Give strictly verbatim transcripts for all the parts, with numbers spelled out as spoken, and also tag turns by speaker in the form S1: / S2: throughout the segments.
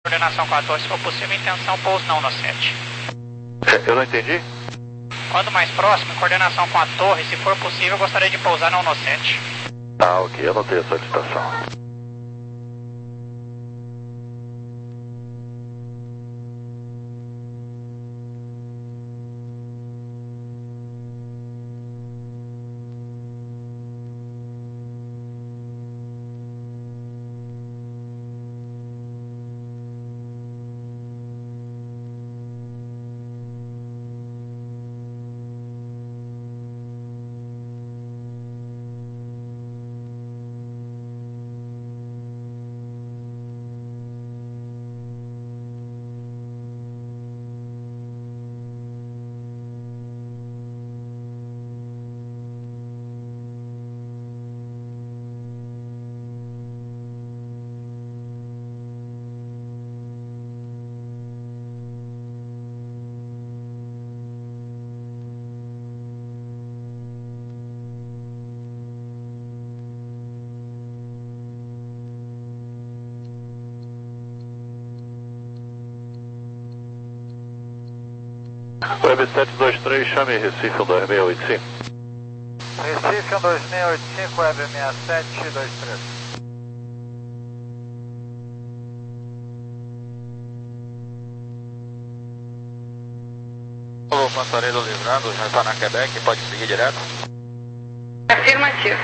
S1: Coordenação com a torre, se for possível, intenção pouso não no sete.
S2: Eu não entendi?
S1: Quando mais próximo, em coordenação com a torre, se for possível, gostaria de pousar não no sete.
S2: Ah, ok, anotei a solicitação. Web sete dois três, chame Recife um dois seis oito cinco.
S3: Recife um dois seis oito cinco, Web seis sete dois três.
S4: Alô, Passarelo livrando, já está na Quebec, pode seguir direto?
S5: Afirmativo.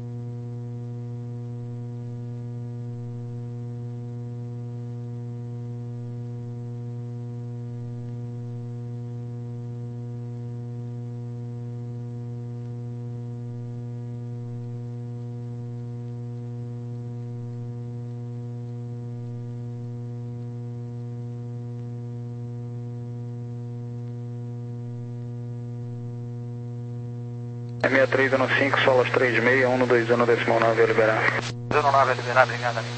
S3: É seis três um cinco, solas três seis, um dois um decimal nove a liberar.
S1: um nove a liberar, obrigado, amigo.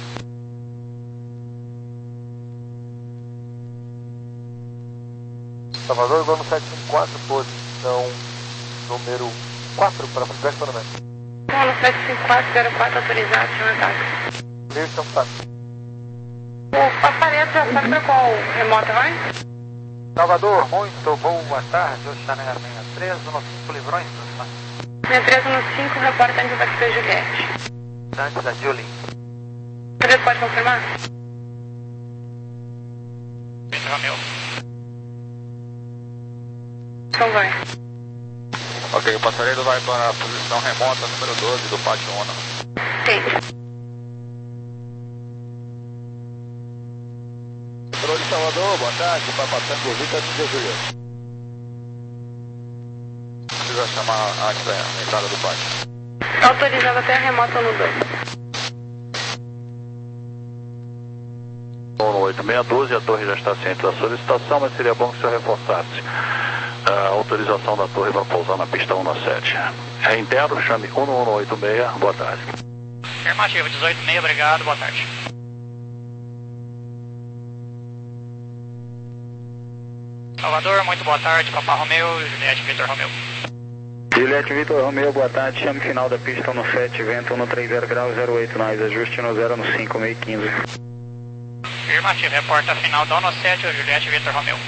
S3: Salvador, vamos sete cinco quatro, posição número quatro para feedback para mim.
S5: Polo sete cinco quatro zero quatro autorizado, chama ataque.
S3: Wilson, tá.
S5: O Passaredo já sabe para qual remota vai?
S3: Salvador, muito boa tarde, Oxané seis três um cinco, Livrões,
S5: seis três um cinco, reporta antes da X Juliette.
S3: antes da Julie.
S5: Você pode confirmar?
S1: Vitor Romeu.
S5: Então vai.
S4: Ok, o passareiro vai para a posição remota número doze do pátio ONU.
S5: Sim.
S4: Controle Salvador, boa tarde, vai passando por Vitor de Juliette. Precisa chamar antes da entrada do pátio.
S5: Autorizado até a remota no dois.
S2: um oito seis doze, a torre já está ciente da solicitação, mas seria bom que o senhor reforçasse a autorização da torre para pousar na pista um sete. É interno, chame um um oito seis, boa tarde.
S1: Afirmativo, dezoito seis, obrigado, boa tarde. Salvador, muito boa tarde, Papa Romeu, Juliette Vitor Romeu.
S3: Juliette Vitor Romeu, boa tarde, chame final da pista um sete, vento um três zero graus zero oito, nós, ajuste no zero no cinco, meio quinze.
S1: Afirmativo, reporta final da um sete, Juliette Vitor Romeu.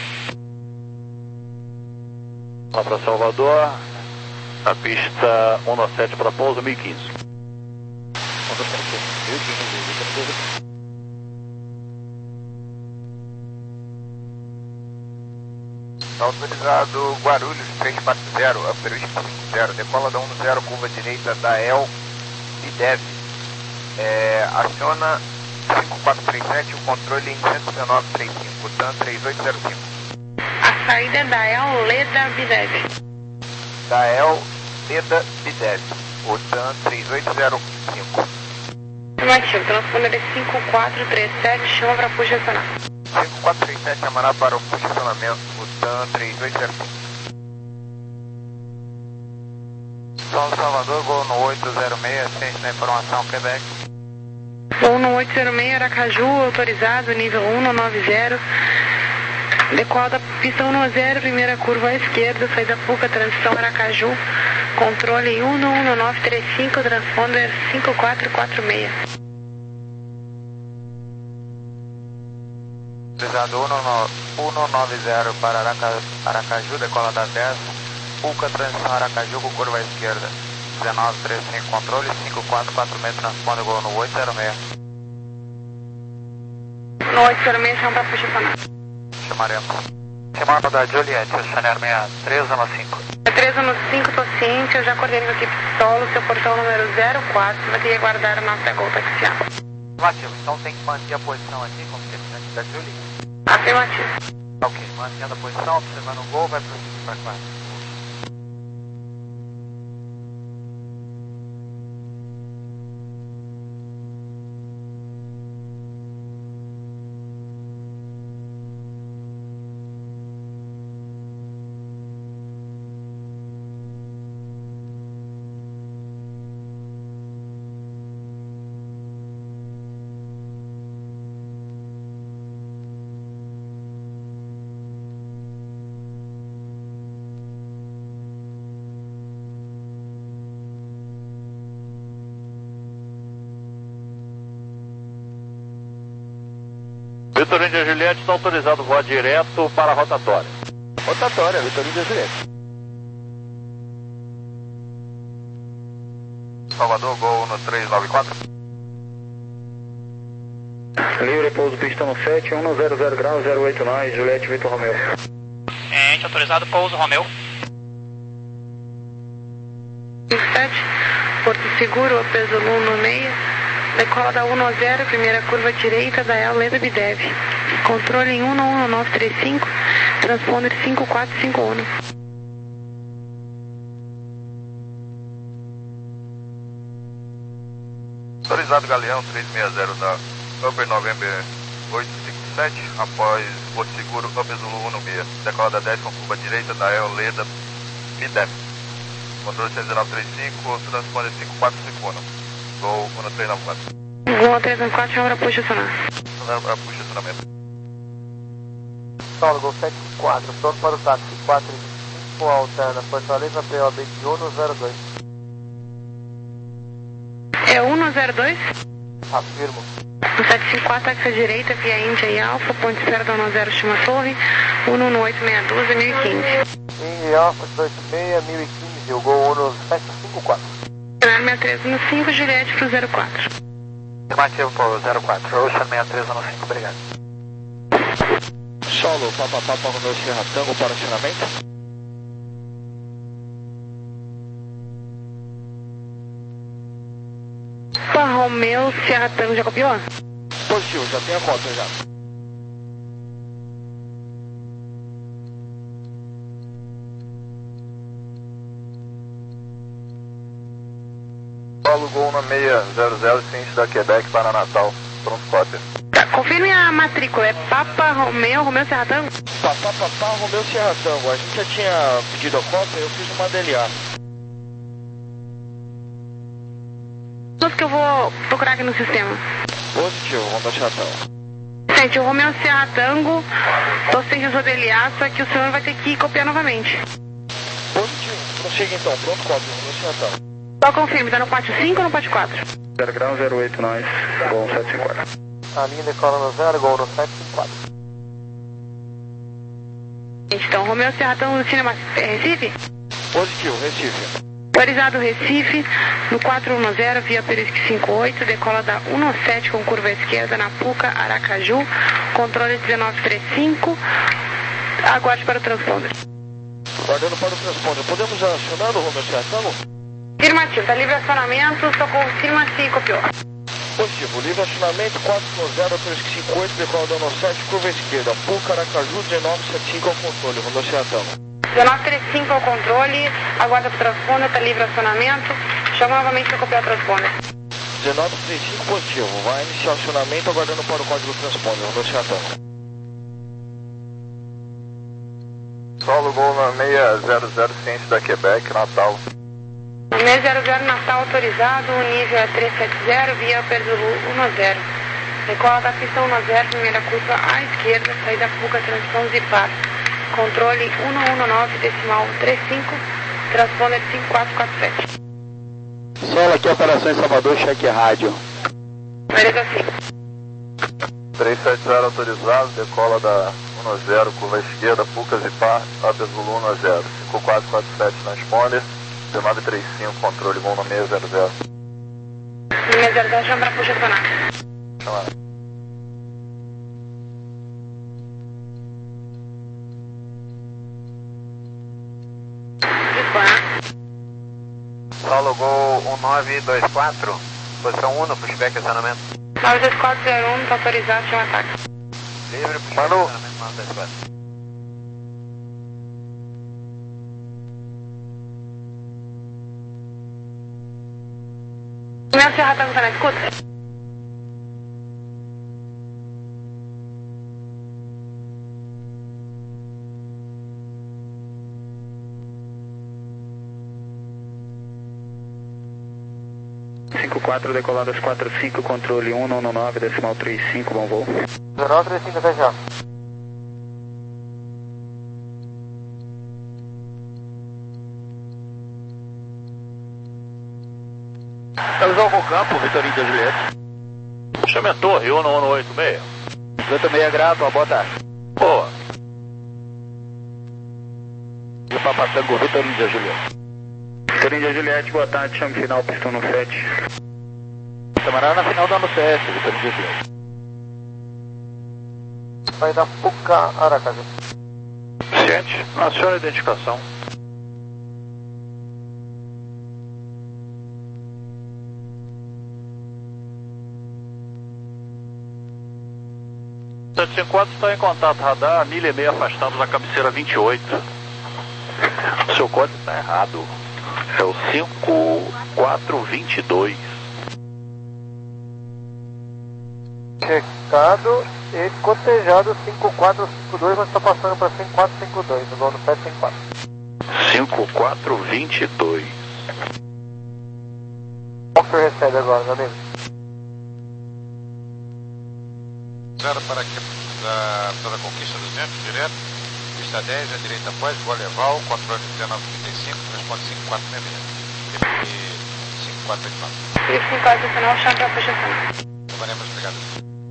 S2: Lá para Salvador, a pista um sete para pouso, mil e quinze.
S3: Autorizado Guarulhos três quatro zero, Upper West cinco zero, decola da um zero, curva direita da E L e deve. É, aciona cinco quatro três sete, o controle em cento e dezenove trinta e cinco, TAM três oito zero cinco.
S5: A saída é da El Leda Bidev.
S3: Da E L Leda Bidev, o TAM três oito zero cinco.
S5: Afirmativo, transponder é cinco quatro três sete, chama para push acionar.
S3: cinco quatro três sete, chamará para o posicionamento, o TAM três oito zero cinco. São Salvador, voo no oito zero seis, ciente da informação, Quebec.
S5: Voo no oito zero seis, Aracaju, autorizado, nível um nove zero. Decola da pista um zero, primeira curva à esquerda, saída Puca, transição Aracaju. Controle um um nove três cinco, transponder cinco quatro quatro seis.
S3: Autorizado cento e noventa para Araca, Aracaju, decola da dez, Puca, transição Aracaju com curva à esquerda. dezenove trinta e cinco, controle, cinco quatro quatro meio, transponde gol no oito zero seis.
S5: No oito zero seis, chama para posicionar.
S3: Chamaremos. Chamada da Juliette, estacionário seis três um cinco.
S5: três um cinco, tô ciente, eu já coordeno com a equipe solo, seu portão número zero quatro, vai ter que aguardar a nossa gol taxiar.
S3: Afirmativo, então tem que manter a posição aqui, como representante da Juliette.
S5: Afirmativo.
S3: Ok, mantendo a posição, observando o gol, vai prosseguir para quatro.
S2: Vitor Índia Juliette está autorizado voar direto para a rotatória.
S3: Rotatória, Vitor Índia Juliette. Salvador, gol no três nove quatro.
S6: Livre, pouso pista no sete, um zero zero graus, zero oito nove, Juliette, Vitor Romeu.
S1: Ciente, autorizado pouso Romeu.
S5: sete, Porto Seguro, peso um no meio, decola da um zero, primeira curva direita da El Leda Bidev. Controle em um um nove três cinco, transponder cinco quatro cinco um.
S3: Autorizado Galeão três seis zero da Upper November oito cinco sete, após Porto Seguro, Upper Zulu um no meio. Decola da dez com curva direita da El Leda Bidev. Controle seis nove três cinco, transponder cinco quatro cinco um. Gol um três nove quatro.
S5: Gol três nove quatro, chama para posicionar.
S3: Posicionamento.
S7: Saulo, Gol sete quatro, pronto para o táxi, quatro cinco, alterna, Fortaleza, P O B de um zero dois.
S5: É um zero dois?
S7: Afirmo.
S5: No sete cinco quatro, táxi à direita, via Índia e Alfa, ponte esfera da um zero, chama torre, um no oito seis um dois, mil e quinze.
S7: Índia e Alfa, oito seis, mil e quinze, o Gol um sete cinco quatro.
S5: Cenário seis três um cinco, Juliette para o zero quatro.
S3: Afirmativo para o zero quatro, Ocean seis três um cinco, obrigado.
S6: Solo, Papa Papa Romeu Sierra Tango para acionamento.
S5: Papa Romeu Sierra Tango, já copiou?
S6: Positivo, já tem a cópia já.
S3: Paulo, Gol no seis zero zero, ciente da Quebec para Natal, pronto, cópia.
S5: Tá, confirme a matrícula, é Papa Romeu, Romeu Sierra Tango?
S6: Papa Papa Romeu Sierra Tango, a gente já tinha pedido a cópia, eu fiz uma D L A.
S5: Tudo que eu vou procurar aqui no sistema.
S6: Positivo, Romeu Sierra Tango.
S5: Gente, o Romeu Sierra Tango, tô sem a sua D L A, só que o senhor vai ter que copiar novamente.
S6: Positivo, prossiga então, pronto, cópia, Romeu Sierra Tango.
S5: Só confirme, tá no pátio cinco ou no pátio quatro?
S6: zero grau, zero oito nove, Gol sete cinco quatro.
S7: A linha decola no zero, Gol no sete cinco quatro.
S5: Então, Romeu Sierra Tango no cinema Recife?
S6: Positivo, Recife.
S5: Autorizado Recife, no quatro um zero, via Perisque cinco oito, decola da um sete com curva à esquerda na Puca, Aracaju, controle dezenove três cinco, aguarde para o transponder.
S6: Guardando para o transponder, podemos acionar o Romeu Sierra Tango?
S5: Afirmativo, tá livre acionamento, só confirma se copiou.
S6: Positivo, livre acionamento quatro um zero, Perisque cinco oito, decola da um sete, curva à esquerda, Puca, Aracaju, dezenove setenta e cinco ao controle, Romeu Sierra Tango.
S5: dezenove trinta e cinco ao controle, aguarda para o transponder, tá livre acionamento, chama novamente para copiar o transponder.
S6: dezenove trinta e cinco positivo, vai iniciar o acionamento aguardando para o código transponder, Romeu Sierra Tango.
S3: Solo, Gol no seis zero zero, ciente da Quebec, Natal.
S5: seis zero zero Natal autorizado, o nível é trezentos e setenta, via Perzulu um zero. Decola da pista um zero, primeira curva à esquerda, saída Puca, transição Zipar. Controle um um nove, decimal trinta e cinco, transponder cinco quatro quatro sete.
S6: Solo aqui, operação em Salvador, cheque rádio.
S5: Beleza, sim.
S2: três sete zero autorizado, decola da um zero, curva esquerda, Pucas e Par, Abezulu um zero. cinco quatro quatro sete transponder, dezenove trinta e cinco, controle voo no seis zero zero.
S5: seis zero zero, chama para puxa sonar.
S2: Chama.
S3: Solo Gol um nove dois quatro, posição um no pushback acionamento.
S5: nove dois quatro zero um, tá autorizado, chama ataque.
S3: Livre, pushback
S2: Manu.
S3: acionamento nove dois quatro.
S5: Meu Serra tá na escuta?
S8: cinco quatro, decoladas quatro cinco, controle um nove nove, decimal trinta e cinco, bom voo.
S7: dezenove trinta e cinco, fechado.
S6: Realizou com o campo, Vitorinho da Juliette.
S2: Chame a torre, um um oito seis.
S6: oito seis, grato, boa tarde.
S2: Boa.
S6: E Papatango, Vitorinho da Juliette.
S8: Vitorinho da Juliette, boa tarde, chame final, pistão no sete.
S6: Camarada na final da ano C S, Vitorinho da Juliette.
S7: Vai dar Puca, Aracaju.
S2: Ciente. Aciona a identificação. sete cinco quatro está em contato, radar, milha e meia afastando da cabeceira vinte e oito. O seu código está errado. É o cinco quatro dois dois.
S7: Checado e cotejado cinco quatro cinco dois, mas está passando para cinco quatro cinco dois, no voo no sete cinco quatro.
S2: cinco quatro dois dois.
S7: Qual que o senhor recebe agora, meu amigo?
S4: zero para aqui, da, pela conquista duzentos, direto. Pista dez, à direita após, Goleval, controle dezenove trinta e cinco, responde cinco quatro seis seis. E cinco quatro oito nove.
S5: três cinco quatro, final, chama para puxa sonar.
S4: Tomaremos, obrigado.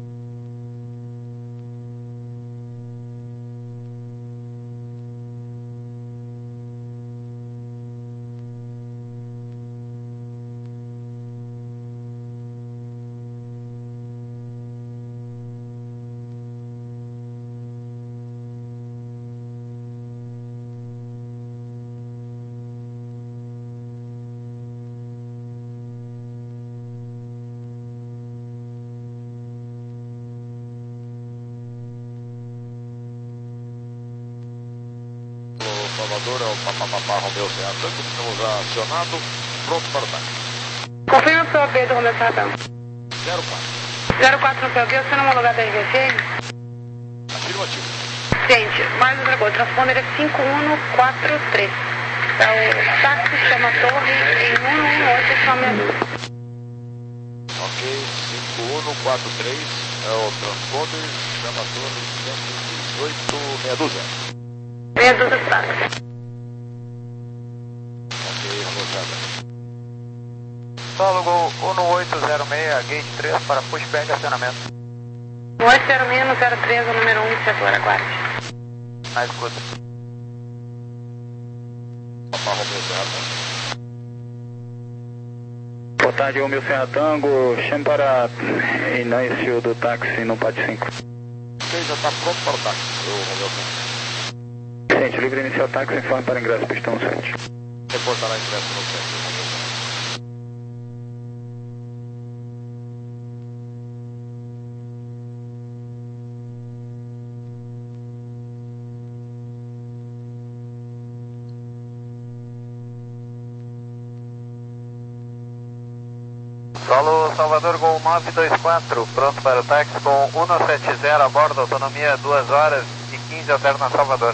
S6: Salvador, é o Papapá Romeu Serra Tango, estamos acionado, pronto para o táxi.
S5: Confirma o P O B do Romeu Serra Tango.
S6: zero quatro.
S5: zero quatro no P O B, você não homologado da R V C?
S6: Afirmativo.
S5: Gente, mais outra coisa, transponder é cinco um quatro três. É o táxi chama torre em um um oito, chama a luz.
S6: Ok, cinco um quatro três, é o transponder, chama a torre cento e dezoito, meia dúzia.
S5: Meia dúzia de táxi.
S6: Ok, vamos lá.
S3: Solo Gol um oito zero seis, gate três para pushback acionamento.
S5: oito zero seis zero três, o número um, setor, aguarde.
S3: Na escuta.
S6: Papá Romeu Serra Tango.
S8: Boa tarde, Romeu Serra Tango, chame para início do táxi no P A T cinco.
S6: Ok, já está pronto para o táxi, o Romeu Serra.
S8: Gente, livre inicial táxi, informe para ingresso, pistão sete.
S6: Reportará ingresso no centro, Romeu Serra.
S3: Solo Salvador Gol nove dois quatro, pronto para o táxi com um sete zero a bordo, autonomia duas horas e quinze, alterna Salvador.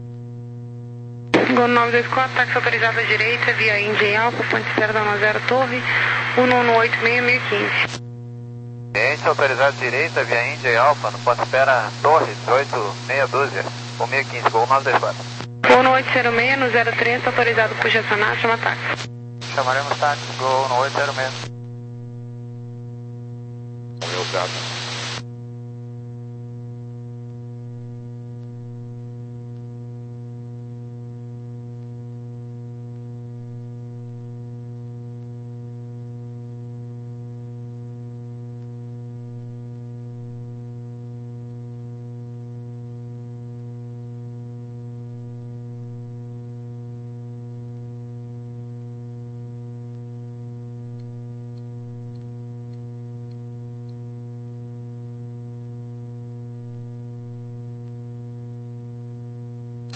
S5: Gol nove dois quatro, táxi autorizado à direita, via Índia Alfa, ponte zero da um zero Torre, um um oito seis, mil e quinze.
S3: Cliente autorizado à direita, via Índia e Alfa, no ponto espera Torre, dezoito, meia dúzia, com mil e quinze, Gol nove dois quatro.
S5: Gol no oito zero seis, no zero três, autorizado por gestionar, chama táxi.
S3: Chamaremos táxi, Gol no oito zero seis.
S6: Romeu Serra Tango.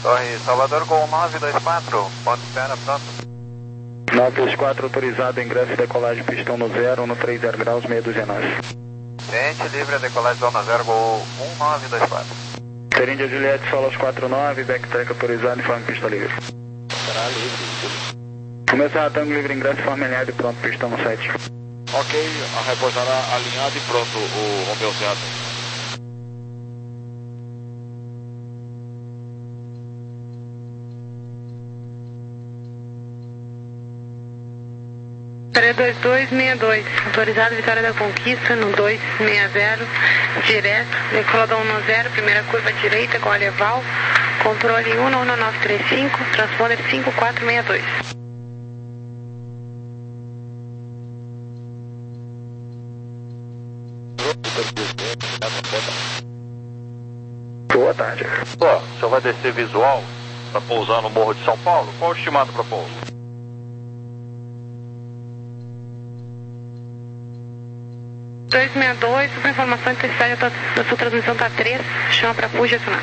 S3: Torre Salvador Gol nove dois quatro, ponto espera, pronto.
S8: nove dois quatro, autorizado, ingresso e decolagem, pistão no zero, no trinta graus, meia dúzia nós.
S3: Cliente livre a decolagem zona zero, Gol um nove dois quatro.
S8: Índia Juliette, solo aos quatro nove, backtrack autorizado, informe pista livre.
S6: Será livre.
S8: Romeu Serratango, livre ingresso, forma alinhado e pronto, pistão no sete.
S6: Ok, repousará alinhado e pronto o Romeu Serratango.
S5: três dois dois seis dois, autorizado Vitória da Conquista no dois seis zero, direto, decola um zero, primeira curva direita com Aleval, controle um um nove três cinco, transponder cinco quatro seis dois.
S8: Boa tarde.
S2: Ó, o senhor vai descer visual para pousar no Morro de São Paulo? Qual o estimado para pouso?
S5: dois seis dois, sobre informação, a intensidade da sua transmissão está três, chama para Fuji acionar.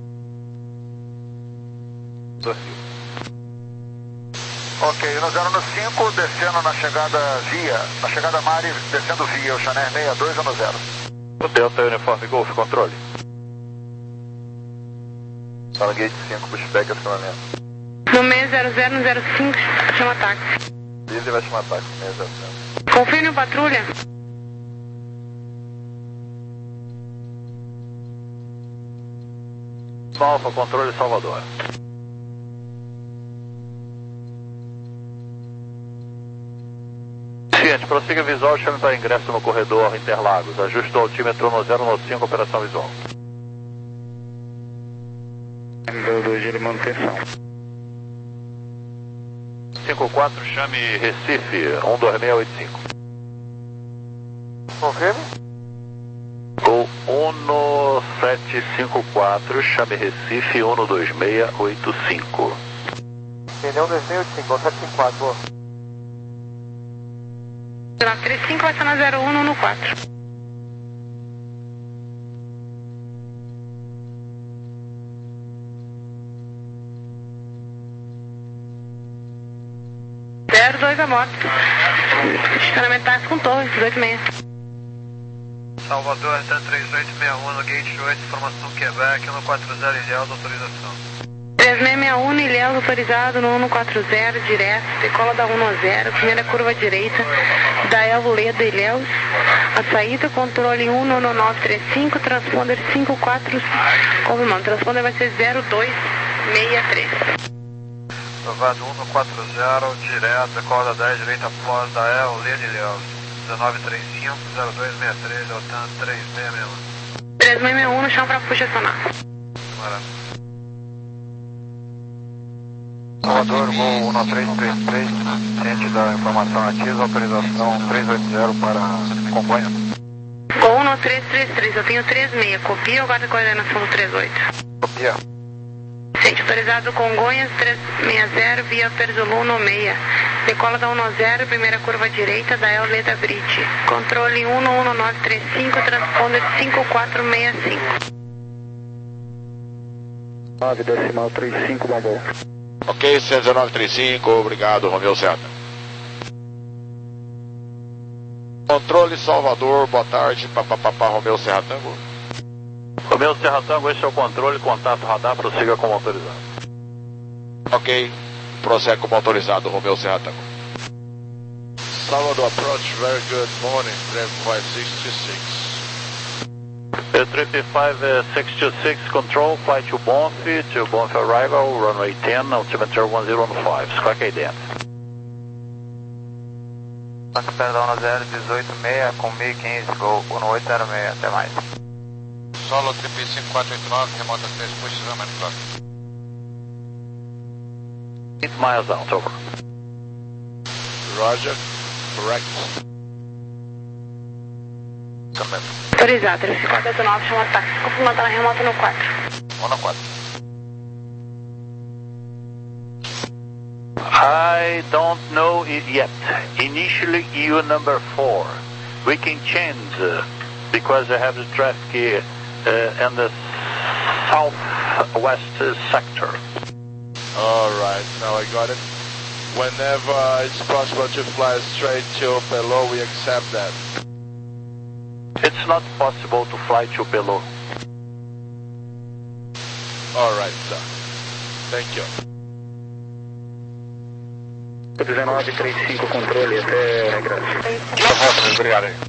S3: Ok, no zero no cinco, descendo na chegada via, na chegada Mari, descendo via, o Chanel sessenta e dois no zero.
S2: O Delta Uniforme Golf, controle.
S3: Sala gate cinco, pushback, acionamento.
S5: No seis zero zero, no zero cinco, chama táxi.
S3: Livre vai chamar táxi, seis zero zero.
S5: Confirme o patrulha.
S2: Alfa, controle Salvador. Ciente, prossiga visual, chame para ingresso no corredor Interlagos. Ajuste o altímetro no zero no cinco, operação visual.
S8: M dois de manutenção.
S2: cinco quatro, chame Recife, um dois seis oito cinco.
S3: Confirme?
S2: Gol um sete cinco quatro, chame Recife, um dois seis oito cinco.
S7: Pneu dois seis oito cinco, um sete cinco quatro, boa.
S5: nove três cinco, vai ser na zero um no quatro. zero dois a moto. Estacionamento táxi com torre, dois seis.
S3: Salvador, até três oito seis um no gate oito, informação Quebec, um quatro zero, Ilhéus, autorização.
S5: três seis seis um, Ilhéus, autorizado no um quatro zero, direto, decola da um zero, primeira curva direita, da Elvo Leda, Ilhéus, a saída, controle um nove três cinco, transponder cinco quatro, confirmando, transponder vai ser zero dois seis três.
S3: Aprovado um quatro zero, direto, decola da dez, direita, pós da Elvo Leda, Ilhéus. nove três cinco, zero dois seis três, Deltan três seis seis um.
S5: três seis seis um no chão para Fuji acionar.
S3: Maravilha. Salvador, Gol um três três três, ciente da informação ativa, autorização três oito zero para Congonha.
S5: Gol um três três três, eu tenho três seis, copia ou guarda a coordenação do três oito?
S3: Copia.
S5: Ciente autorizado Congonhas três seis zero, via Perzolu no seis. Decola da um zero, primeira curva direita da Elveda Bridge. Controle um um nove três cinco, transponder cinco quatro seis cinco.
S8: nove decimal trinta e cinco, babou.
S6: Ok, cento e dezenove trinta e cinco, obrigado, Romeu Serra. Controle Salvador, boa tarde, papapá, Romeu Serra Tango.
S2: Romeu Serra Tango, esse é o controle, contato radar, prossiga como autorizado.
S6: Ok, prossegue como autorizado, Romeu Serra Tango. Salvador approach, very good morning, three five six two six.
S2: three five six two six, control, flight to Bonf, to Bonf arrival, runway ten, altimeter one zero one five, squawk ident.
S3: Perdão, no zero dezoito seis, com mil e quinze, Gol um oito zero seis, até mais.
S4: Solo triplo cinco quatro oito nove, remota três, push runway clock.
S2: eight miles out, over.
S6: Roger, correct.
S5: Autorizado, três cinco quatro oito nove, chama táxi, confirmando a remota no quatro.
S3: um no quatro.
S2: I don't know it yet. Initially, E U number four. We can change uh, because I have the traffic uh, in the south west sector.
S6: Alright, now I got it. Whenever it's possible to fly straight to below, we accept that.
S2: It's not possible to fly to below.
S6: Alright, sir. Thank you.
S8: dezenove trinta e cinco, controle até Graça.
S4: Obrigado aí.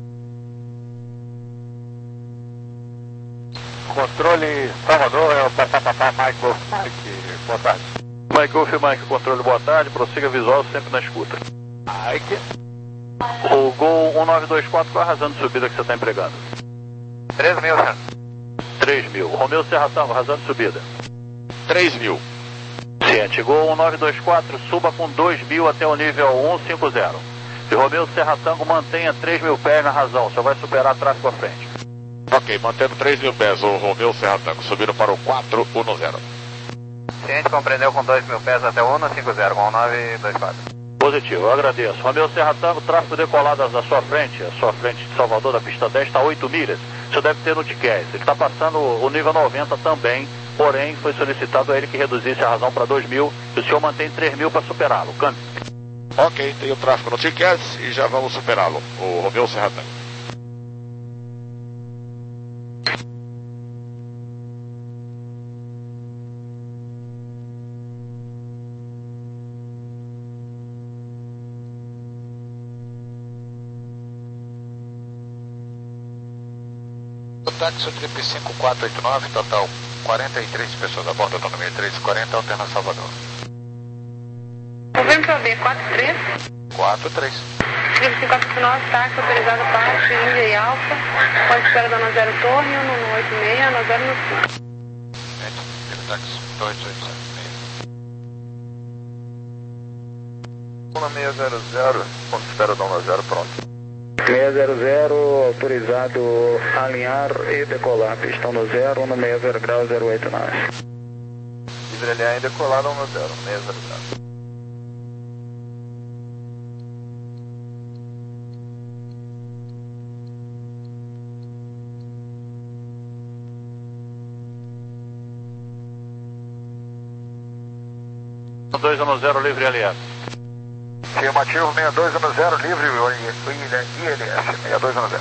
S4: Controle Salvador, é o papapá Mike Golf Mike, boa tarde.
S2: Mike Golf Mike, controle, boa tarde, prossiga visual sempre na escuta.
S4: Mike.
S2: O Gol um nove dois quatro, qual é a razão de subida que você está empregando?
S3: três mil, senhor.
S2: três mil. Romeu Serra Tango, razão de subida?
S4: três mil.
S2: Ciente, Gol um nove dois quatro, suba com dois mil até o nível cento e cinquenta. E Romeu Serra Tango mantenha três mil pés na razão, você vai superar tráfego à frente.
S4: Ok, mantendo três mil pés, o Romeu Serra Tango, subindo para o quatro um zero.
S3: Ciente, compreendeu com dois mil pés até o cento e cinquenta com nove dois quatro.
S2: Positivo, eu agradeço. Romeu Serra Tango, tráfego decolado à sua frente, à sua frente de Salvador, da pista dez, está a oito milhas. Isso deve ter no T C A S. Ele está passando o nível noventa também, porém foi solicitado a ele que reduzisse a razão para dois mil e o senhor mantém três mil para superá-lo. Câmbio.
S4: Ok, tem o tráfego no T C A S e já vamos superá-lo, o Romeu Serra Tango. Táxi triplo cinco quatro oito nove, total quarenta e três pessoas a bordo, autonomia três quarenta, alterna Salvador.
S5: Movimento A B quatro três.
S4: quatro três.
S5: triplo cinco quatro nove, táxi autorizado baixo, Índia e Alfa. Pode espera da zero Torre, um oito seis, no zero no cinco.
S4: Gente, táxi dois oito sete.
S3: um seis zero zero, ponto de espera da um zero, pronto.
S8: seis zero zero, autorizado alinhar e decolar, pistão no zero, um seis zero grau, zero oito nove.
S3: Livre alinhar e decolar da um zero, seis zero zero.
S2: dois um zero, livre aliado.
S4: Afirmativo seis dois um zero, livre I L S, seis dois um zero.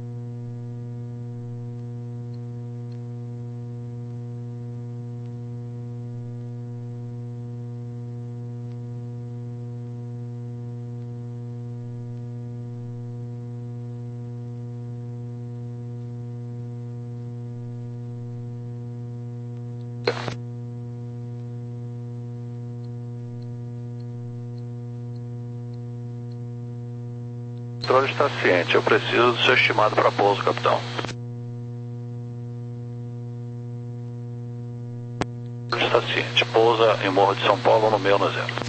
S2: O controle está ciente, eu preciso do seu estimado para pouso, capitão. O controle está ciente, pousa em Morro de São Paulo no meio no zero.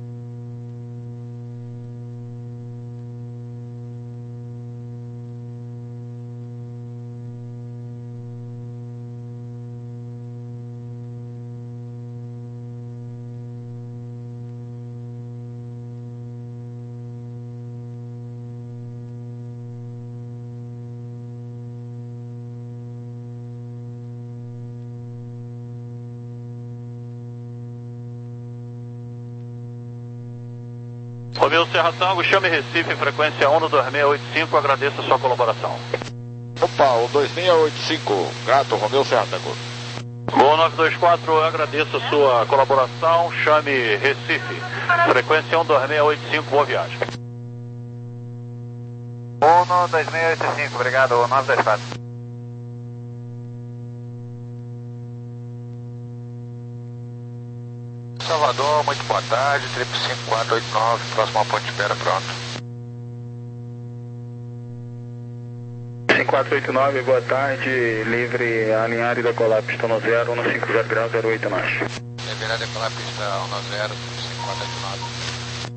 S2: Romeu Serra Tango, chame Recife, frequência um dois seis oito cinco, agradeço a sua colaboração.
S4: Opa, o dois seis oito cinco, grato, Romeu Serra Tango.
S2: Gol nove dois quatro, eu agradeço a sua colaboração, chame Recife, frequência um dois seis oito cinco, boa viagem.
S3: um dois seis oito cinco, obrigado, nove dois quatro.
S4: Salvador, muito boa tarde, triplo cinco quatro oito nove, próximo ao ponto de espera, pronto.
S8: cinco quatro oito nove, boa tarde, livre alinhar e decolar, pistão no zero, um cinco zero grau, zero oito nove.
S4: Liberar decolar pista um zero, triplo cinco quatro oito nove.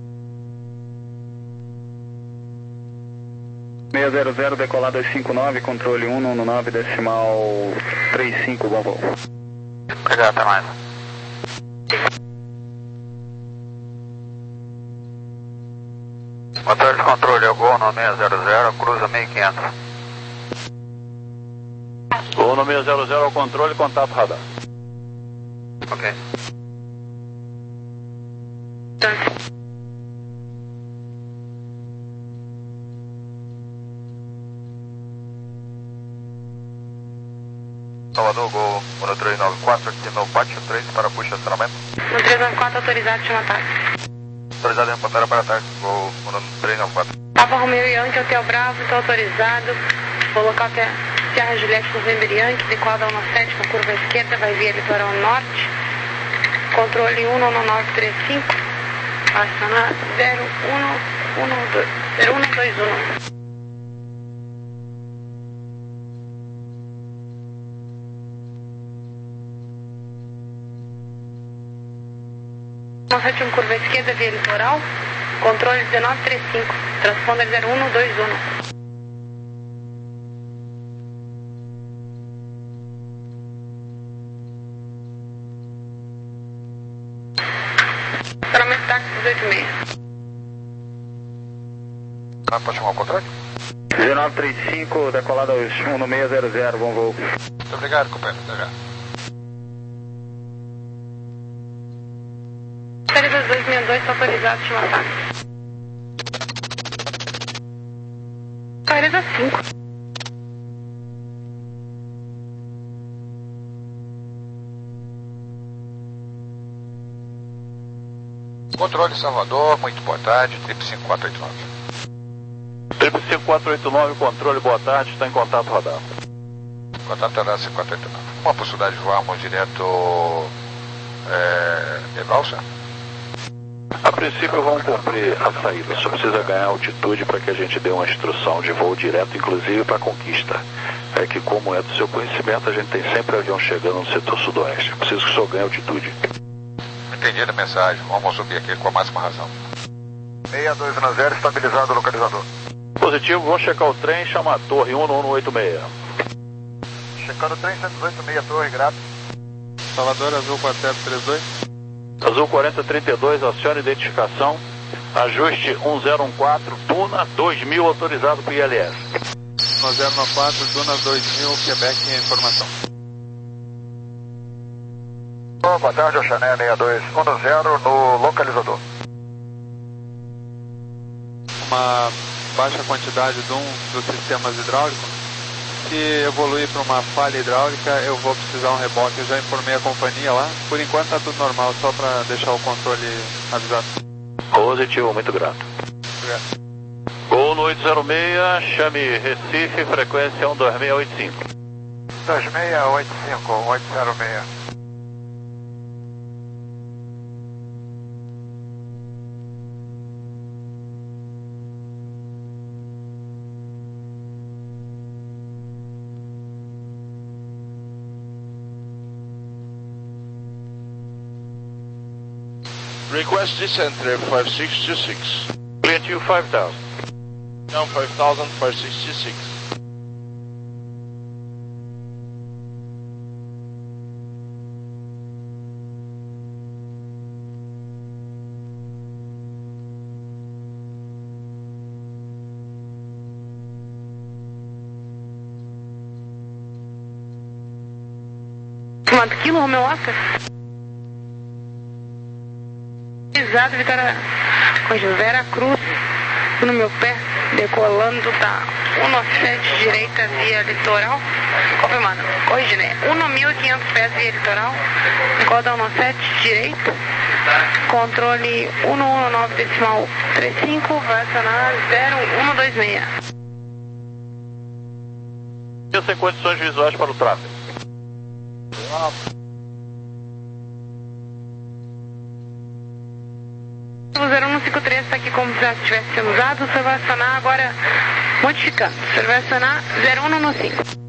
S8: seis zero zero, decolar dois cinco nove, controle um um nove, decimal três cinco, bom voo.
S3: Obrigado, até mais. Motor de controle, é Gol no seis zero zero, cruza mil e quinhentos.
S2: Gol no seis zero zero ao controle, contato radar.
S1: Ok.
S3: Salvador, Gol um três nove quatro aqui no pátio três para push estacionamento.
S5: um três nove quatro autorizado, chama táxi.
S3: Autorizado em reportar para táxi, Gol um três nove quatro.
S5: Papa Romeo Yankee, Hotel Bravo, estou autorizado. Vou local até Serra Juliette, November Yankee, decola um sete com curva esquerda, vai via litoral norte. Controle um nove nove três cinco, acionar zero um um dois zero um dois um. sete um curva esquerda, via litoral, controle dezenove trinta e cinco, transponder zero um dois um. Estacionamento táxi dezoito e seis.
S3: Ah, pode chamar o controle?
S8: dezenove trinta e cinco, decolada aos um seis zero zero, bom voo.
S4: Muito obrigado, companheiro. Até já.
S5: Série dois dois seis dois, está autorizado, chama táxi. Carrega cinco.
S4: Controle Salvador, muito boa tarde, triplo cinco quatro oito nove.
S2: triplo cinco quatro oito nove, controle, boa tarde, está em contato radar.
S4: Contato radar cinco quatro oito nove. Uma possibilidade de voarmos direto é, de balsa?
S2: A princípio vão cumprir a saída, só precisa ganhar altitude para que a gente dê uma instrução de voo direto, inclusive para a Conquista. É que, como é do seu conhecimento, a gente tem sempre avião chegando no setor sudoeste. Preciso que o senhor ganhe altitude.
S4: Entendi a mensagem, vamos subir aqui com a máxima razão.
S3: seis dois um zero, estabilizado o localizador.
S2: Positivo, vamos checar o trem, chama a torre um um oito seis.
S3: Checando o trem cento e oito seis, torre, grato.
S6: Salvador, Azul quatro zero três dois.
S2: Azul quarenta trinta e dois, acione identificação. Ajuste um zero um quatro, Tuna dois mil, autorizado para o I L S.
S6: um zero um quatro, Tuna dois mil, Quebec, informação.
S3: Oh, boa tarde, Oxané seis dois um zero no localizador.
S6: Uma baixa quantidade de um dos sistemas hidráulicos. Se evoluir para uma falha hidráulica, eu vou precisar um reboque. Eu já informei a companhia lá. Por enquanto está tudo normal, só para deixar o controle avisado.
S2: Positivo, muito grato.
S6: Obrigado.
S2: Gol no oito zero seis, chame Recife, frequência um dois seis oito cinco.
S3: dois seis oito cinco, oito zero seis.
S9: Request descenter five six two six.
S2: Clear to five thousand.
S9: Down five thousand, five six two six.
S5: Quanto quilo, Romeu Oscar? Exato, Vitória com Vera Cruz no meu pé, decolando da um sete direita via litoral. Confirmando, corrige, né? um mil e quinhentos pés via litoral, decola da um sete direita, controle um um nove decimal trinta e cinco, vai acionar zero um dois seis.
S2: E sem condições visuais para o tráfego.
S5: O zero um cinco três está aqui como se já tivesse sendo usado. Você vai acionar agora, modificando. Você vai acionar zero um um cinco.